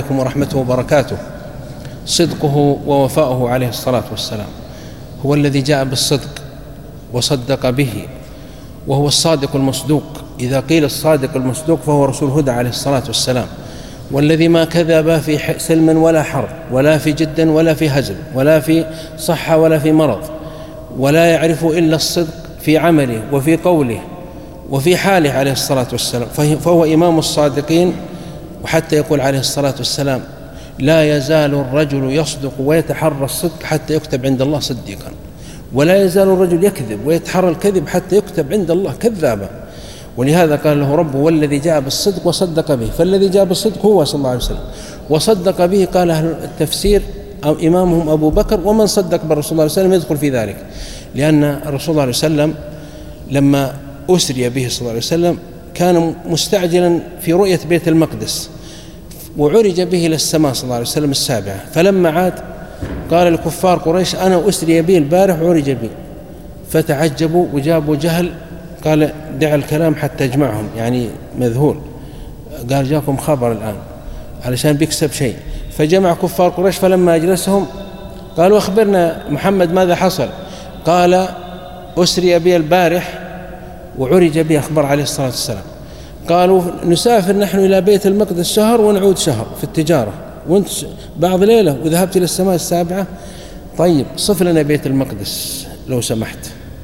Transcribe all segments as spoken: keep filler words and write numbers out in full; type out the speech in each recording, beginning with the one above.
عليكم ورحمته وبركاته. صدقه ووفاؤه عليه الصلاة والسلام هو الذي جاء بالصدق وصدق به، وهو الصادق المصدوق. إذا قيل الصادق المصدوق فهو رسول هدى عليه الصلاة والسلام، والذي ما كذب في سلم ولا حرب ولا في جد ولا في هزل ولا في صحة ولا في مرض، ولا يعرف إلا الصدق في عمله وفي قوله وفي حاله عليه الصلاة والسلام، فهو إمام الصادقين. وحتى يقول عليه الصلاة والسلام: لا يزال الرجل يصدق ويتحرى الصدق حتى يكتب عند الله صديقا، ولا يزال الرجل يكذب ويتحرى الكذب حتى يكتب عند الله كذابا. ولهذا قال له ربه: والذي جاء بالصدق وصدق به. فالذي جاء بالصدق هو صلى الله عليه وسلم، وصدق به قال أهل التفسير أو إمامهم أبو بكر، ومن صدق بالرسول صلى الله عليه وسلم يدخل في ذلك، لأن الرسول صلى الله عليه وسلم لما أسري به صلى الله عليه وسلم كان مستعجلا في رؤية بيت المقدس، وعرج به إلى السماء صلى الله عليه وسلم السابعة. فلما عاد قال لكفار قريش: أنا أسري به البارح وعرج به. فتعجبوا وجابوا جهل، قال: دع الكلام حتى يجمعهم، يعني مذهول. قال: جاكم خبر الآن علشان بيكسب شيء. فجمع كفار قريش، فلما أجلسهم قالوا: أخبرنا محمد ماذا حصل؟ قال: أسري به البارح وعرج به، أخبر عليه الصلاة والسلام. قالوا: نسافر نحن إلى بيت المقدس شهر ونعود شهر في التجارة، وانت بعض ليلة وذهبت إلى السماء السابعة. طيب صف لنا بيت المقدس لو سمحت.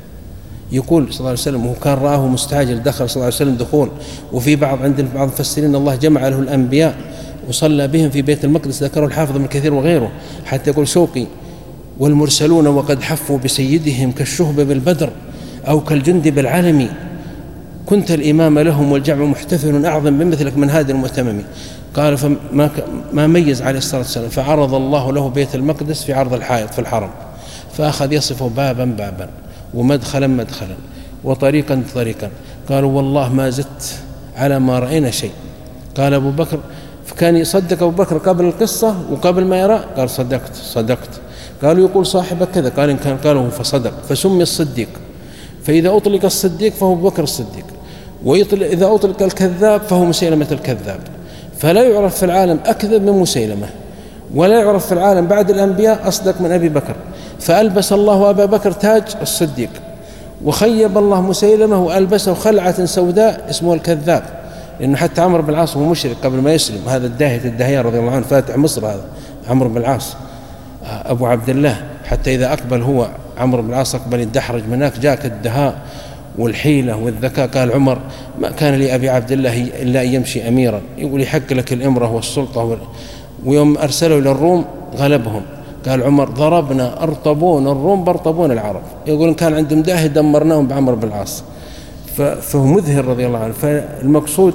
يقول صلى الله عليه وسلم، وهو كان رآه مستعجل، دخل صلى الله عليه وسلم دخول. وفي بعض عند بعض المفسرين الله جمع له الأنبياء وصلى بهم في بيت المقدس، ذكره الحافظ ابن كثير وغيره، حتى يقول شوقي: والمرسلون وقد حفوا بسيدهم كالشهب بالبدر أو كالجند بالعلم، كنت الإمام لهم والجمع محتفل أعظم بمثلك من هذا المؤتمم. قال: فما ما ميز عليه الصلاة والسلام، فعرض الله له بيت المقدس في عرض الحائط في الحرم، فأخذ يصفه بابا بابا ومدخلا مدخلا وطريقا طريقا. قالوا: والله ما زدت على ما رأينا شيء. قال أبو بكر، فكان يصدق أبو بكر قبل القصة وقبل ما يرى، قال: صدقت صدقت. قالوا: يقول صاحبك كذا، قال: إن كان قاله فصدق. فسمي الصديق. فإذا أطلق الصديق فهو أبو بكر الصديق، وإذا أطلق الكذاب فهو مسيلمة الكذاب. فلا يعرف في العالم أكذب من مسيلمة، ولا يعرف في العالم بعد الأنبياء أصدق من أبي بكر. فألبس الله أبا بكر تاج الصديق، وخيب الله مسيلمة وألبسه خلعة سوداء اسمه الكذاب، لأنه حتى عمرو بن العاص هو مشرك قبل ما يسلم، هذا الداهية الدهيان رضي الله عنه فاتح مصر، هذا عمرو بن العاص أبو عبد الله. حتى إذا أقبل هو عمرو بن العاص أقبل الدحرج من هناك، جاك الدهاء والحيلة والذكاء. قال عمر: ما كان لي أبي عبد الله إلا أن يمشي أميرا، يقول يحق لك الإمرة والسلطة وال... ويوم أرسلوا إلى الروم غلبهم. قال عمر: ضربنا أرطبون الروم بارطبون العرب، يقول إن كان عندهم داهية دمرناهم بعمرو بن العاص. فهو مذهل رضي الله عنه. فالمقصود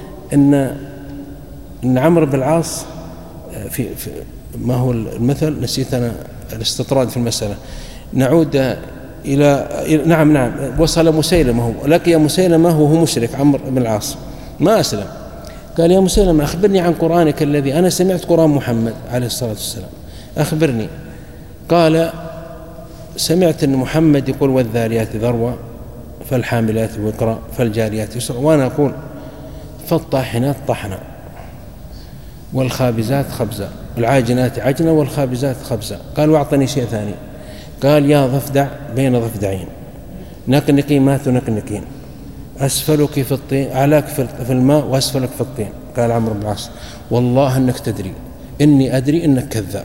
أن أن عمرو بن العاص في, في ما هو المثل، نسيت أنا الاستطراد في المسألة. نعود إلى نعم نعم وصل مسيلمة، هو لقي مسيلمة وهو مشرك عمرو بن العاص ما أسلم. قال: يا مسيلمة أخبرني عن قرآنك الذي أنا سمعت قرآن محمد عليه الصلاة والسلام، أخبرني. قال: سمعت أن محمد يقول: والذاريات ذروة فالحاملات وقرا فالجاريات يسرا، وأنا أقول: فالطاحنات طحنا والخابزات خبزا والعاجنات عجنا والخابزات خبزا. قال: واعطني شيء ثاني. قال: يا ضفدع بين ضفدعين، نقنقي ما تنقنقين، أسفلك في الطين، أعلاك في الماء وأسفلك في الطين. قال عمرو بن العاص: والله أنك تدري، إني أدري إنك كذاب.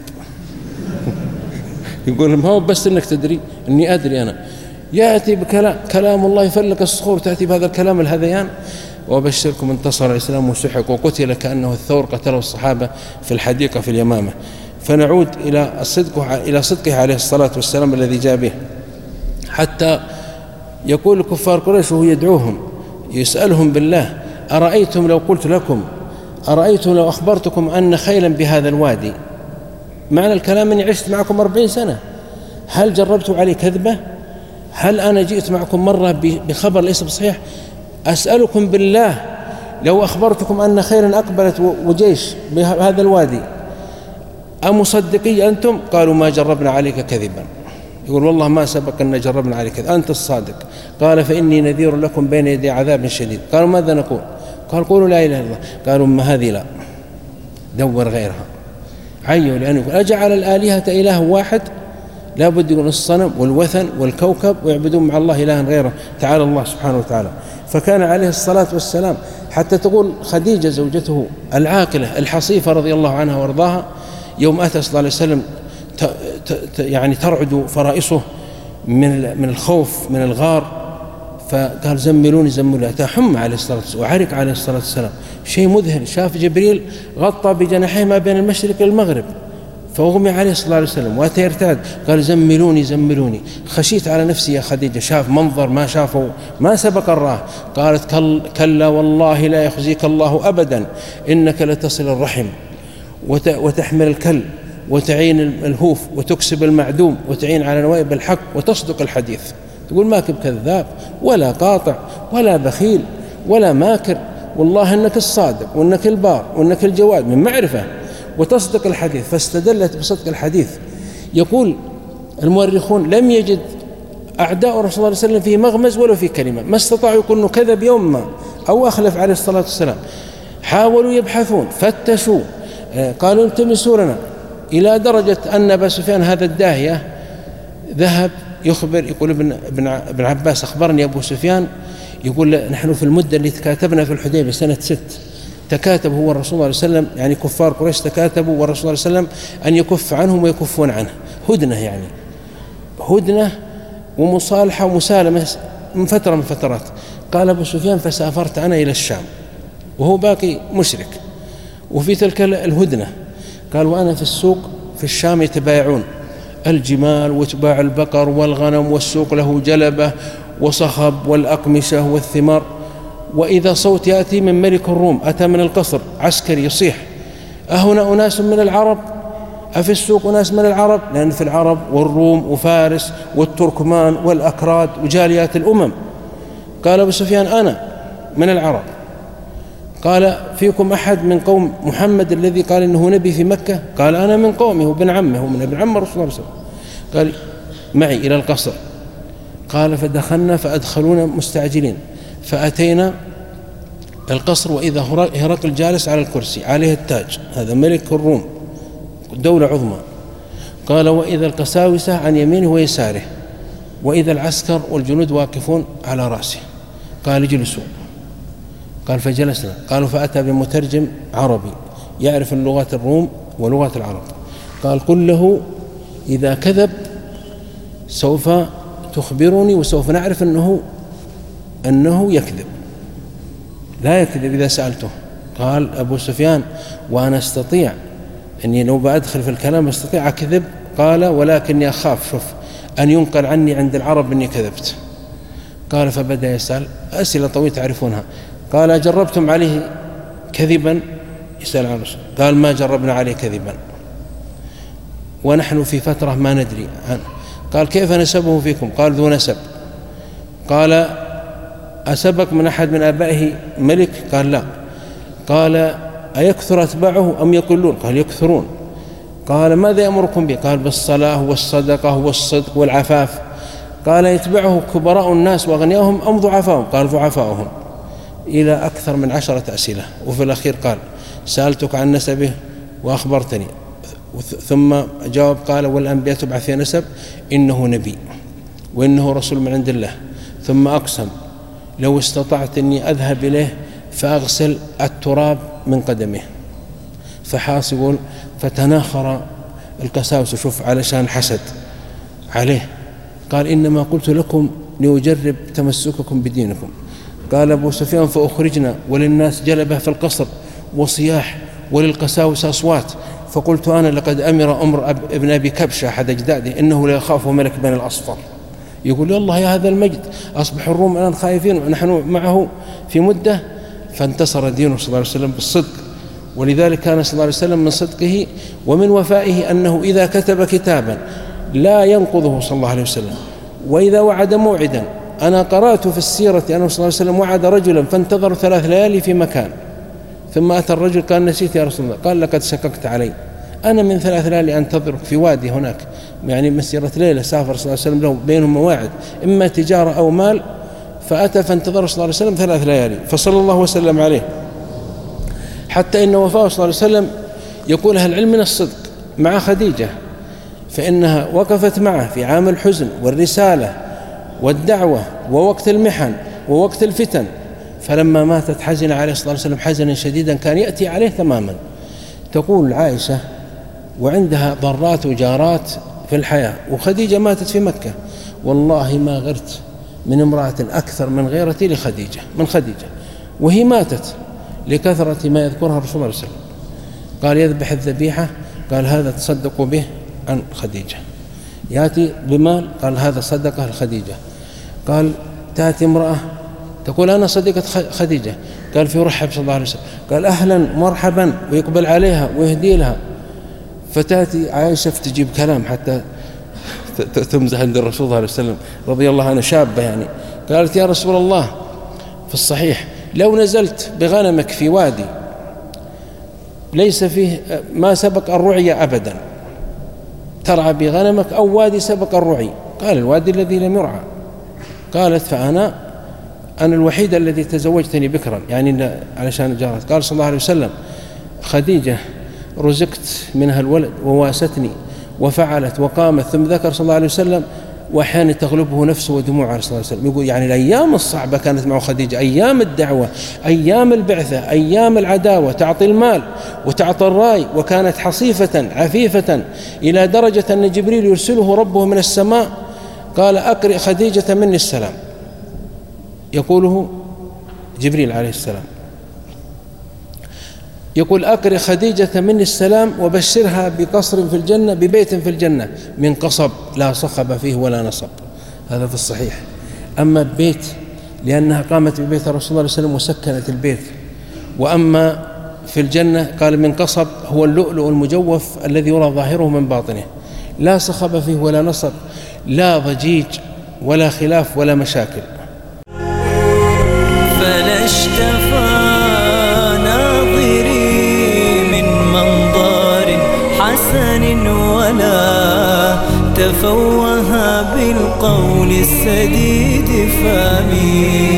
يقول: ما هو بس إنك تدري، إني أدري أنا. يأتي بكلام كلام الله يفلق الصخور، تأتي بهذا الكلام الهذيان. وبشركم انتصر الإسلام وسحق وقتل كأنه الثور، قتله الصحابة في الحديقة في اليمامة. فنعود إلى صدقه إلى صدقه عليه الصلاة والسلام الذي جاء به، حتى يقول كفار قريش وهو يدعوهم يسألهم بالله: أرأيتم لو قلت لكم، أرأيتم لو أخبرتكم أن خيلا بهذا الوادي، معنى الكلام أني عشت معكم أربعين سنة، هل جربتوا علي كذبة؟ هل أنا جئت معكم مرة بخبر ليس بصحيح؟ أسألكم بالله لو أخبرتكم أن خيلا أقبلت وجيش بهذا الوادي أمصدقي أنتم؟ قالوا: ما جربنا عليك كذبا. يقول: والله ما سبق أن جربنا عليك كذبا، أنت الصادق. قال: فإني نذير لكم بين يدي عذاب شديد. قالوا: ماذا نقول؟ قال: قولوا لا إله إلا الله. قالوا: ما هذه لا دور غيرها، عينوا لأن يقول أجعل الآلهة إله واحد، لا بد يكون الصنم والوثن والكوكب ويعبدون مع الله إلها غيره تعالى الله سبحانه وتعالى. فكان عليه الصلاة والسلام حتى تقول خديجة زوجته العاقلة الحصيفة رضي الله عنها وارضاها يوم أتى صلى الله عليه وسلم يعني ترعد فرائصه من من الخوف من الغار، فقال زملوني زملوني، أتى حمى عليه الصلاة والسلام وعرق عليه الصلاة والسلام، شيء مذهل، شاف جبريل غطى بجناحيه ما بين المشرق والمغرب فأغمي عليه صلى الله عليه وسلم وأتى يرتعد، قال زملوني زملوني، خشيت على نفسي يا خديجة، شاف منظر ما شافه ما سبق الراه. قالت كل كلا والله لا يخزيك الله أبدا، إنك لتصل الرحم وتحمل الكل وتعين الهوف وتكسب المعدوم وتعين على نوائب الحق وتصدق الحديث. تقول ما كنت كذاب ولا قاطع ولا بخيل ولا ماكر، والله إنك الصادق وإنك البار وإنك الجواد من معرفة وتصدق الحديث. فاستدلت بصدق الحديث. يقول المؤرخون لم يجد أعداء الرسول صلى الله عليه وسلم في مغمز ولا في كلمة، ما استطاعوا يكونوا كذب يوم ما أو أخلف عليه الصلاة والسلام. حاولوا يبحثون فتشوا، قالوا التمسوا لنا، إلى درجة أن أبا سفيان هذا الداهية ذهب يخبر، يقول ابن ابن عباس أخبرني أبو سفيان، يقول نحن في المدة اللي تكاتبنا في الحديبية سنة ست، تكاتب هو الرسول صلى الله عليه وسلم، يعني كفار قريش تكاتبوا والرسول صلى الله عليه وسلم أن يكف عنهم ويكفون عنه، هدنة يعني هدنة ومصالحة ومسالمة من فترة من فترات. قال أبو سفيان فسافرت أنا إلى الشام وهو باقي مشرك وفي تلك الهدنة، قال وأنا في السوق في الشام يتبايعون الجمال وتباع البقر والغنم، والسوق له جلبة وصخب والأقمشة والثمار، وإذا صوت يأتي من ملك الروم، أتى من القصر عسكري يصيح أهنا أناس من العرب؟ أفي السوق أناس من العرب؟ لأن في العرب والروم وفارس والتركمان والأكراد وجاليات الأمم. قال أبو سفيان أنا من العرب. قال فيكم أحد من قوم محمد الذي قال إنه نبي في مكة؟ قال أنا من قومه وابن عمه ومن ابن عم رسول الله صلى الله عليه وسلم. قال معي إلى القصر. قال فدخلنا فأدخلونا مستعجلين، فأتينا القصر وإذا هرقل جالس على الكرسي عليه التاج، هذا ملك الروم دولة عظمى. قال وإذا القساوسة عن يمينه ويساره، وإذا العسكر والجنود واقفون على رأسه. قال اجلسوا. قال فجلسنا. قالوا فأتى بمترجم عربي يعرف اللغات الروم ولغات العرب. قال قل له إذا كذب سوف تخبرني وسوف نعرف أنه أنه يكذب، لا يكذب إذا سألته. قال أبو سفيان وأنا أستطيع أني لو بأدخل في الكلام أستطيع أكذب. قال ولكني أخاف شوف أن ينقل عني عند العرب أني كذبت. قال فبدأ يسأل أسئلة طويلة تعرفونها. قال جربتم عليه كذبا؟ يسأل عن رسول. قال ما جربنا عليه كذبا ونحن في فترة ما ندري عنه. قال كيف نسبه فيكم؟ قال ذو نسب. قال أسبك من أحد من آبائه ملك؟ قال لا. قال أيكثر أتباعه أم يقلون؟ قال يكثرون. قال ماذا يأمركم به؟ قال بالصلاة والصدقة والصدق والعفاف. قال يتبعه كبراء الناس وأغنياهم أم ضعفاهم؟ قال ضعفاؤهم. إلى أكثر من عشرة أسئلة، وفي الأخير قال سألتك عن نسبه وأخبرتني، ثم جاوب قال والأنبياء تبعث في نسب، إنه نبي وإنه رسول من عند الله. ثم أقسم لو استطعت أني أذهب إليه فأغسل التراب من قدمه. فحاصل فتناخر القساوسة شوف علشان حسد عليه. قال إنما قلت لكم لأجرب تمسككم بدينكم. قال أبو سفيان فأخرجنا وللناس جلبة في القصر وصياح وللقساوسة أصوات، فقلت أنا لقد أمر أمر أب ابن أبي كبشة أحد أجداده إنه لا يخاف ملك بين الأصفر. يقول الله يا هذا المجد أصبح الروم الآن خائفين ونحن معه في مدة. فانتصر دينه صلى الله عليه وسلم بالصدق، ولذلك كان صلى الله عليه وسلم من صدقه ومن وفائه أنه إذا كتب كتابا لا ينقضه صلى الله عليه وسلم، وإذا وعد موعدا. أنا قرأت في السيرة أنه صلى الله عليه وسلم وعد رجلا فانتظر ثلاث ليالي في مكان، ثم أتى الرجل قال نسيت يا رسول الله، قال لقد شككت علي، أنا من ثلاث ليالي أنتظرك في وادي هناك، يعني مسيرة ليلة سافر صلى الله عليه وسلم له بينهم مواعد إما تجارة أو مال، فأتى فانتظر صلى الله عليه وسلم ثلاث ليالي، فصلى الله وسلم عليه حتى إن وفاة صلى الله عليه وسلم يقول أهل العلم من الصدق مع خديجة، فإنها وقفت معه في عام الحزن والرسالة والدعوة ووقت المحن ووقت الفتن، فلما ماتت حزن عليه الصلاة والسلام حزنا شديدا كان يأتي عليه تماما. تقول عائشة وعندها ضرات وجارات في الحياة، وخديجة ماتت في مكة، والله ما غرت من امرأة أكثر من غيرتي لخديجة من خديجة، وهي ماتت لكثرة ما يذكرها الرسول صلى الله عليه وسلم. قال يذبح الذبيحة، قال هذا تصدقوا به عن خديجة. يأتي بمال، قال هذا صدقة لخديجة. قال تأتي امرأة تقول أنا صديقة خديجة، قال فيرحب صلى الله عليه وسلم، قال أهلا مرحبا، ويقبل عليها ويهدي لها. فتأتي عائشة فتجيب كلام حتى تمزح عند الرسول صلى الله عليه وسلم رضي الله عنه، شابة يعني، قالت يا رسول الله في الصحيح لو نزلت بغنمك في وادي ليس فيه ما سبق الرعي أبدا، ترعى بغنمك أو وادي سبق الرعي، قال الوادي الذي لم يرعى. قالت فأنا أنا الوحيد الذي تزوجتني بكرا، يعني علشان جارت. قال صلى الله عليه وسلم خديجة رزقت منها الولد وواستني وفعلت وقامت، ثم ذكر صلى الله عليه وسلم وأحيانا تغلبه نفسه ودموعه عليه الصلاة والسلام. يقول يعني الأيام الصعبة كانت مع خديجة، أيام الدعوة، أيام البعثة، أيام العداوة، تعطي المال وتعطي الراي، وكانت حصيفة عفيفة إلى درجة أن جبريل يرسله ربه من السماء قال أقرئ خديجة مني السلام، يقوله جبريل عليه السلام، يقول أقرئ خديجة مني السلام وبشرها بقصر في الجنة، ببيت في الجنة من قصب لا صخب فيه ولا نصب. هذا في الصحيح. أما ببيت لأنها قامت ببيت الرسول صلى الله عليه وسلم وسكنت البيت، وأما في الجنة قال من قصب هو اللؤلؤ المجوف الذي يرى ظاهره من باطنه، لا صخب فيه ولا نصب، لا ضجيج ولا خلاف ولا مشاكل. فلا اشتفى ناظري من منظر حسن ولا تفوه بالقول السديد فامي.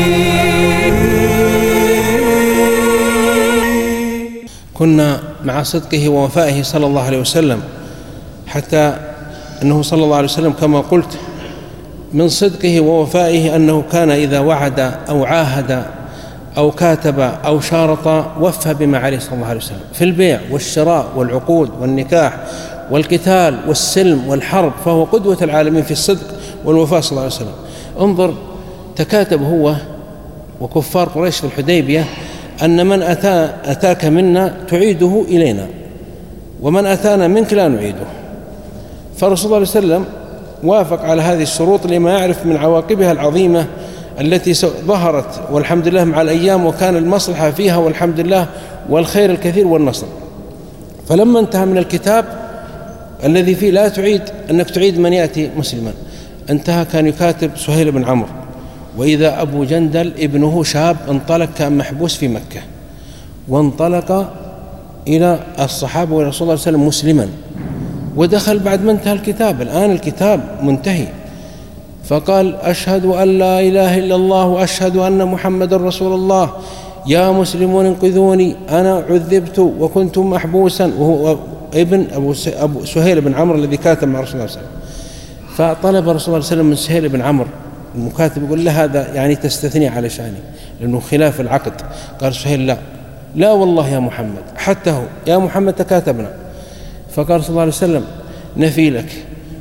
كنا مع صدقه ووفائه صلى الله عليه وسلم، حتى أنه صلى الله عليه وسلم كما قلت من صدقه ووفائه أنه كان إذا وعد أو عاهد أو كاتب أو شارط وفى بما عليه صلى الله عليه وسلم في البيع والشراء والعقود والنكاح والقتال والسلم والحرب، فهو قدوة العالمين في الصدق والوفاء صلى الله عليه وسلم. انظر تكاتب هو وكفار قريش في الحديبية أن من أتى أتاك منا تعيده إلينا، ومن أتانا منك لا نعيده. فالرسول صلى الله عليه وسلم وافق على هذه الشروط لما يعرف من عواقبها العظيمة التي ظهرت والحمد لله مع الأيام، وكان المصلحة فيها والحمد لله والخير الكثير والنصر. فلما انتهى من الكتاب الذي فيه لا تعيد أنك تعيد من يأتي مسلما، انتهى كان يكاتب سهيل بن عمرو، وإذا أبو جندل ابنه شاب انطلق كان محبوس في مكة، وانطلق إلى الصحابة ورسول الله صلى الله عليه وسلم مسلما، ودخل بعد ما انتهى الكتاب. الآن الكتاب منتهي، فقال أشهد أن لا إله إلا الله وأشهد أن محمد رسول الله، يا مسلمون انقذوني أنا عذبت وكنت محبوسا، وهو ابن أبو, أبو سهيل بن عمرو الذي كاتب مع رسول الله صلى الله عليه وسلم. فطلب رسول الله صلى الله عليه وسلم من سهيل بن عمرو المكاتب، يقول له هذا يعني تستثني على شأني لأنه خلاف العقد. قال سهيل لا لا والله يا محمد، حتى هو يا محمد تكاتبنا. فقال صلى الله عليه وسلم نفي لك،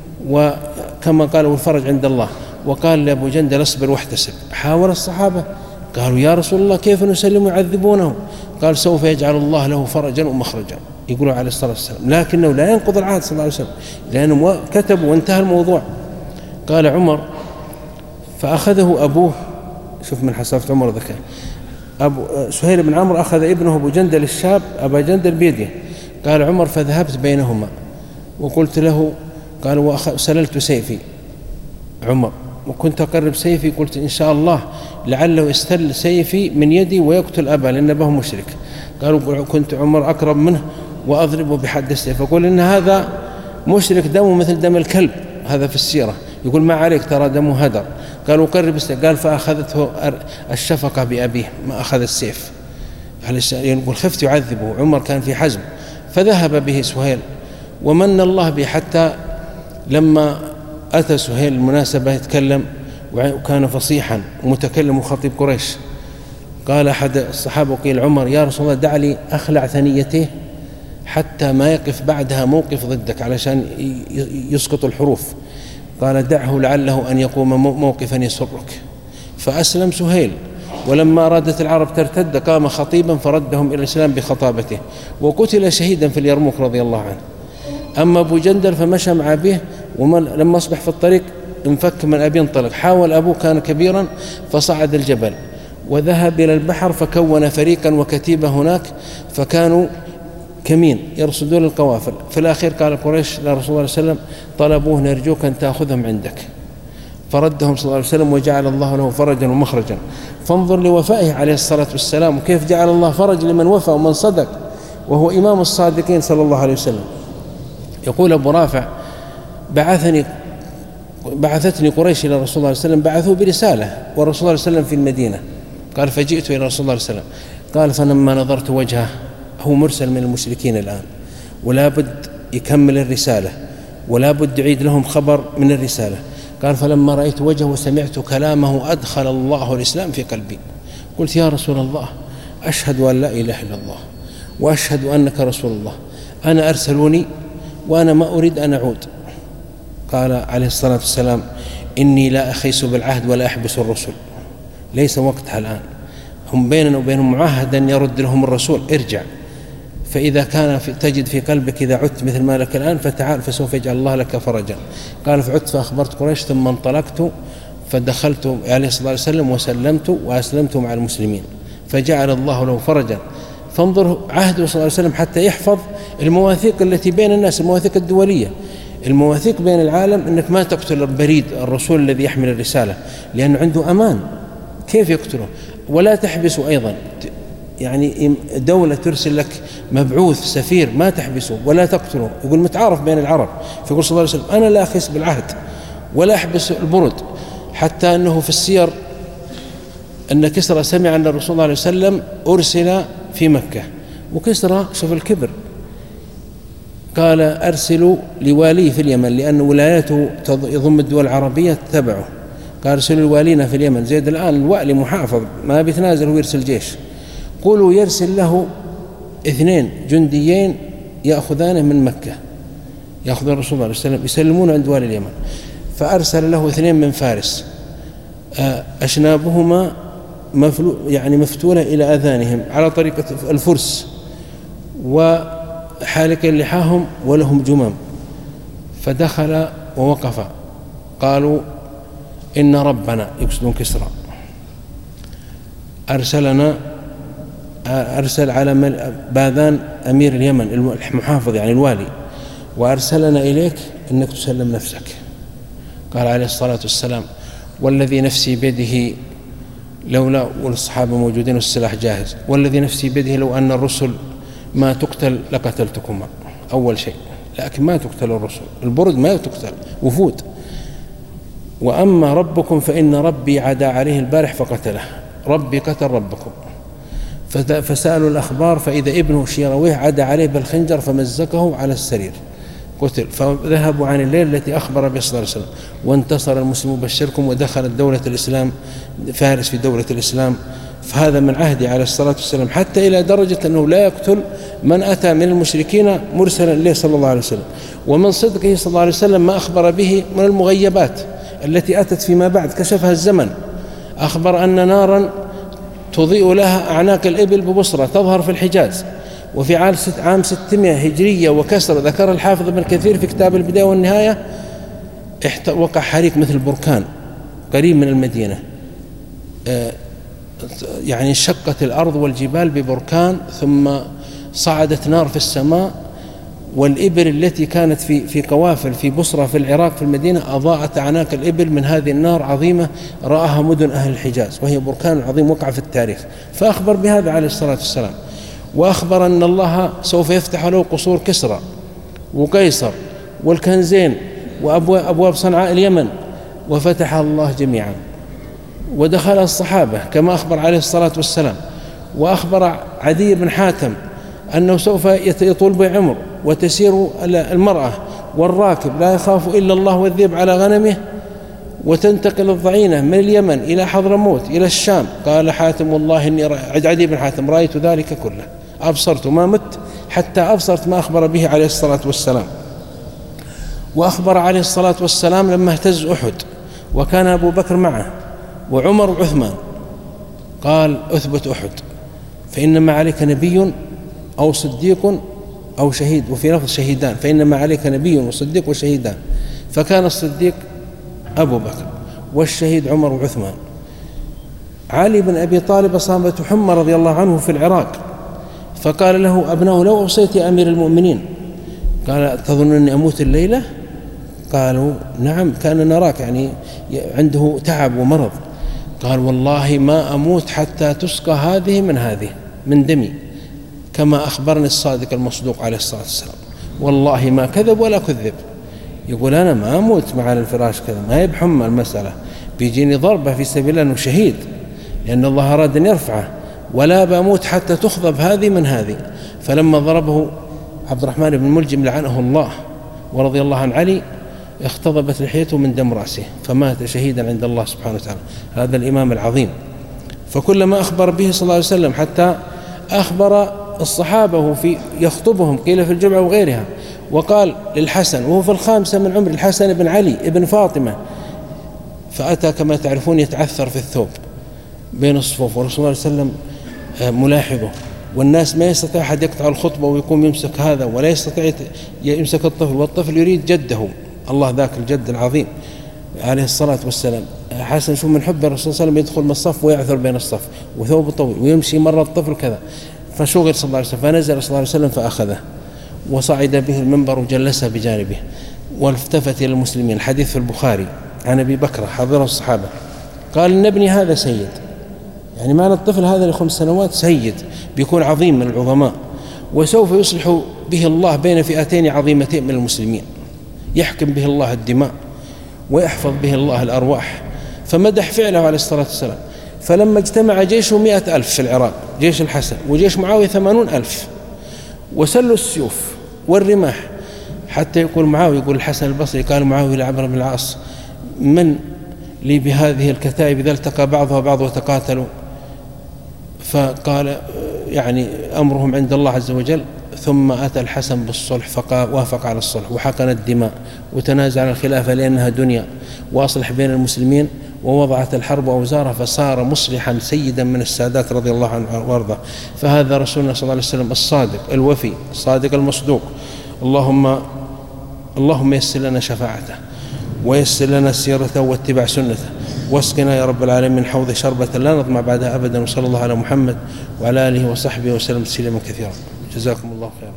وكما قالوا الفرج عند الله. وقال لأبو جندل اصبر واحتسب. حاول الصحابة قالوا يا رسول الله كيف نسلم يعذبونه؟ قال سوف يجعل الله له فرجا ومخرجا، يقولوا عليه الصلاة والسلام، لكنه لا ينقض العهد صلى الله عليه وسلم لأنه كتبوا وانتهى الموضوع. قال عمر فأخذه أبوه، شوف من حصافة عمر ذكاء، أبو سهيل بن عمرو أخذ ابنه أبو جندل الشاب أبا جندل بيده. قال عمر فذهبت بينهما وقلت له، قال وسللت سيفي عمر وكنت أقرب سيفي، قلت إن شاء الله لعله يستل سيفي من يدي ويقتل أبا لأن أباه مشرك. قالوا كنت عمر أقرب منه وأضربه بحد السيف، فقول إن هذا مشرك دمه مثل دم الكلب، هذا في السيرة، يقول ما عليك ترى دمه هدر. قالوا قرب السيف، قال فأخذته الشفقة بأبيه ما أخذ السيف، يقول خفت يعذبه. عمر كان في حزم، فذهب به سهيل ومن الله به، حتى لما أتى سهيل المناسبة يتكلم وكان فصيحا ومتكلم وخطيب قريش، قال أحد الصحابة قيل عمر يا رسول الله دع لي أخلع ثنيته حتى ما يقف بعدها موقف ضدك علشان يسقط الحروف، قال دعه لعله أن يقوم موقفا يسرك. فأسلم سهيل، ولما أرادت العرب ترتد قام خطيبا فردهم إلى الإسلام بخطابته، وقتل شهيدا في اليرموك رضي الله عنه. أما أبو جندل فمشى مع أبيه، ولما أصبح في الطريق انفك من أبيه انطلق، حاول أبوه كان كبيرا فصعد الجبل وذهب إلى البحر فكون فريقا وكتيبة هناك، فكانوا كمين يرصدون القوافل. في الأخير قال قريش لرسول الله صلى الله عليه وسلم طلبوه نرجوك أن تأخذهم عندك، فردهم صلى الله عليه وسلم وجعل الله له فرجا ومخرجا. فانظر لوفائه عليه الصلاة والسلام وكيف جعل الله فرج لمن وفى ومن صدق، وهو إمام الصادقين صلى الله عليه وسلم. يقول أبو رافع بعثني بعثتني قريش إلى رسول الله صلى الله عليه وسلم، بعثوه برسالة والرسول صلى الله عليه وسلم في المدينة، قال فجئت إلى رسول الله صلى الله عليه وسلم، قال فلما نظرت وجهه هو مرسل من المشركين الآن ولا بد يكمل الرسالة ولا بد يعيد لهم خبر من الرسالة، قال فلما رأيت وجهه وسمعت كلامه أدخل الله الإسلام في قلبي، قلت يا رسول الله أشهد أن لا إله إلا الله وأشهد أنك رسول الله، أنا أرسلوني وأنا ما أريد أن أعود. قال عليه الصلاة والسلام إني لا أخيس بالعهد ولا أحبس الرسل، ليس وقتها الآن، هم بيننا وبينهم معاهدا يرد لهم الرسول، ارجع فإذا كان في تجد في قلبك إذا عدت مثل ما لك الآن فتعال فسوف يجعل الله لك فرجا. قال فعدت فأخبرت قريش ثم انطلقت فدخلت عليه الصلاة والسلام وسلمت وأسلمت مع المسلمين فجعل الله له فرجا. فانظر عهده صلى الله عليه وسلم حتى يحفظ المواثيق التي بين الناس، المواثيق الدولية، المواثيق بين العالم، أنك ما تقتل البريد الرسول الذي يحمل الرسالة لأنه عنده أمان، كيف يقتله؟ ولا تحبسه أيضا، يعني دولة ترسل لك مبعوث سفير ما تحبسه ولا تقتله، يقول متعارف بين العرب، فيقول صلى الله عليه وسلم أنا لا أخيس بالعهد ولا أحبس البرد. حتى أنه في السير أن كسرى سمع أن الرسول صلى الله عليه وسلم أرسل في مكة، وكسرى شوف الكبر قال أرسلوا لوالي في اليمن لأن ولايته يضم الدول العربية تبعه، قال أرسلوا الوالينا في اليمن، زيد الآن الوالي محافظ ما بيتنازل ويرسل جيش، قولوا يرسل له اثنين جنديين يأخذانه من مكة، يأخذ الرسول صلى الله عليه وسلم يسلمونه عند والي اليمن. فأرسل له اثنين من فارس أشنابهما مفلو يعني مفتولة إلى أذانهم على طريقة الفرس وحالك لحاهم ولهم جمام، فدخل ووقف قالوا إن ربنا يقصدون كسرى أرسلنا أرسل على باذان أمير اليمن المحافظ يعني الوالي، وأرسلنا إليك أنك تسلم نفسك. قال عليه الصلاة والسلام والذي نفسي بيده لولا، والصحابة موجودين والسلاح جاهز، والذي نفسي بيده لو أن الرسل ما تقتل لقتلتكما أول شيء، لكن ما تقتل الرسل، البرد ما تقتل وفود، وأما ربكم فإن ربي عدا عليه البارح فقتله، ربي قتل ربكم. فسألوا الأخبار فإذا ابنه شيرويه عدا عليه بالخنجر فمزقه على السرير قتل. فذهبوا عن الليل التي أخبر به صلى الله عليه وسلم وانتصر المسلمون بشركم ودخلت دولة الإسلام فارس في دولة الإسلام. فهذا من عهده عليه الصلاة والسلام، حتى إلى درجة أنه لا يقتل من أتى من المشركين مرسلا إليه صلى الله عليه وسلم. ومن صدقه صلى الله عليه وسلم ما أخبر به من المغيبات التي أتت فيما بعد كشفها الزمن، أخبر أن نارا تضيء لها أعناق الإبل ببصرة تظهر في الحجاز، وفي عام ستمائة هجرية وكسر ذكر الحافظ ابن كثير في كتاب البداية والنهاية وقع حريق مثل بركان قريب من المدينة، يعني انشقت الأرض والجبال ببركان ثم صعدت نار في السماء، والإبل التي كانت في في قوافل في بصرة في العراق في المدينة أضاءت أعناق الإبل من هذه النار عظيمة رآها مدن أهل الحجاز، وهي بركان عظيم وقع في التاريخ. فأخبر بهذا عليه الصلاة والسلام، وأخبر أن الله سوف يفتح له قصور كسرى وقيصر والكنزين وأبواب صنعاء اليمن، وفتح الله جميعا ودخل الصحابة كما أخبر عليه الصلاة والسلام. وأخبر عدي بن حاتم أنه سوف يطول به عمر وتسير المرأة والراكب لا يخاف إلا الله والذئب على غنمه، وتنتقل الضعينة من اليمن إلى حضرموت إلى الشام. قال حاتم والله إني عدي بن حاتم رأيت ذلك كله، أبصرت ما مت حتى أبصرت ما أخبر به عليه الصلاة والسلام. وأخبر عليه الصلاة والسلام لما اهتز أحد وكان أبو بكر معه وعمر وعثمان، قال أثبت أحد فإنما عليك نبي أو صديق أو شهيد، وفي لفظ شهيدان، فإنما عليك نبي وصديق وشهيدان. فكان الصديق أبو بكر والشهيد عمر وعثمان. علي بن أبي طالب أصابته حمى رضي الله عنه في العراق، فقال له أبناه لو أوصيت يا أمير المؤمنين، قال تظن أني أموت الليلة؟ قالوا نعم كان نراك يعني عنده تعب ومرض. قال والله ما أموت حتى تسقى هذه من هذه من دمي، كما أخبرني الصادق المصدوق عليه الصلاة والسلام، والله ما كذب ولا كذب. يقول أنا ما أموت مع الفراش كذا، ما هي بحمى المسألة، بيجيني ضربة في سبيل الله أنه شهيد لأن الله أراد أن يرفعه، ولا بأموت حتى تخضب هذه من هذه. فلما ضربه عبد الرحمن بن ملجم لعنه الله ورضي الله عن علي اختضبت لحيته من دم رأسه، فمات شهيدا عند الله سبحانه وتعالى، هذا الإمام العظيم. فكلما أخبر به صلى الله عليه وسلم حتى أخبر الصحابة في يخطبهم قيل في الجمعة وغيرها، وقال للحسن وهو في الخامسة من عمر، الحسن بن علي ابن فاطمة، فأتى كما تعرفون يتعثر في الثوب بين الصفوف، ورسول الله صلى الله عليه وسلم ملاحظه، والناس ما يستطيع أحد يقطع الخطبة ويقوم يمسك هذا ولا يستطيع يمسك الطفل، والطفل يريد جده الله ذاك الجد العظيم عليه الصلاة والسلام. حسن شو من حب الرسول صلى الله عليه وسلم يدخل من الصف ويعثر بين الصف وثوبه طويل ويمشي مرة الطفل كذا، فشغل صلى الله عليه وسلم، فنزل صلى الله عليه وسلم فأخذه وصعد به المنبر وجلسه بجانبه والتفت إلى المسلمين. الحديث في البخاري عن أبي بكر حضره الصحابة، قال إن ابني هذا سيد، يعني معنى الطفل هذا لخمس سنوات سيد بيكون عظيم من العظماء، وسوف يصلح به الله بين فئتين عظيمتين من المسلمين، يحكم به الله الدماء ويحفظ به الله الأرواح. فمدح فعله عليه الصلاة والسلام. فلما اجتمع جيشه مئة ألف في العراق، جيش الحسن، وجيش معاوية ثمانون ألف، وسلوا السيوف والرماح، حتى يقول معاوية، يقول الحسن البصري قال معاوية لعمرو بن العاص من لي بهذه الكتائب إذا التقى بعضها بعض وتقاتلوا؟ فقال يعني أمرهم عند الله عز وجل. ثم أتى الحسن بالصلح فوافق على الصلح وحقن الدماء وتنازع عن الخلافة لأنها دنيا، وأصلح بين المسلمين ووضعت الحرب أوزارها، فصار مصلحا سيدا من السادات رضي الله عنه وارضاه. فهذا رسولنا صلى الله عليه وسلم الصادق الوفي الصادق المصدوق. اللهم اللهم يسر لنا شفاعته ويسر لنا سيرته واتباع سنته، واسقنا يا رب العالمين من حوض شربة لا نظمع بعدها أبدا. وصلى الله على محمد وعلى آله وصحبه وسلم تسليما كثيرا. جزاكم الله خيرا.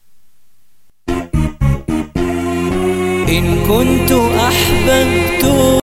إن كنت أحببت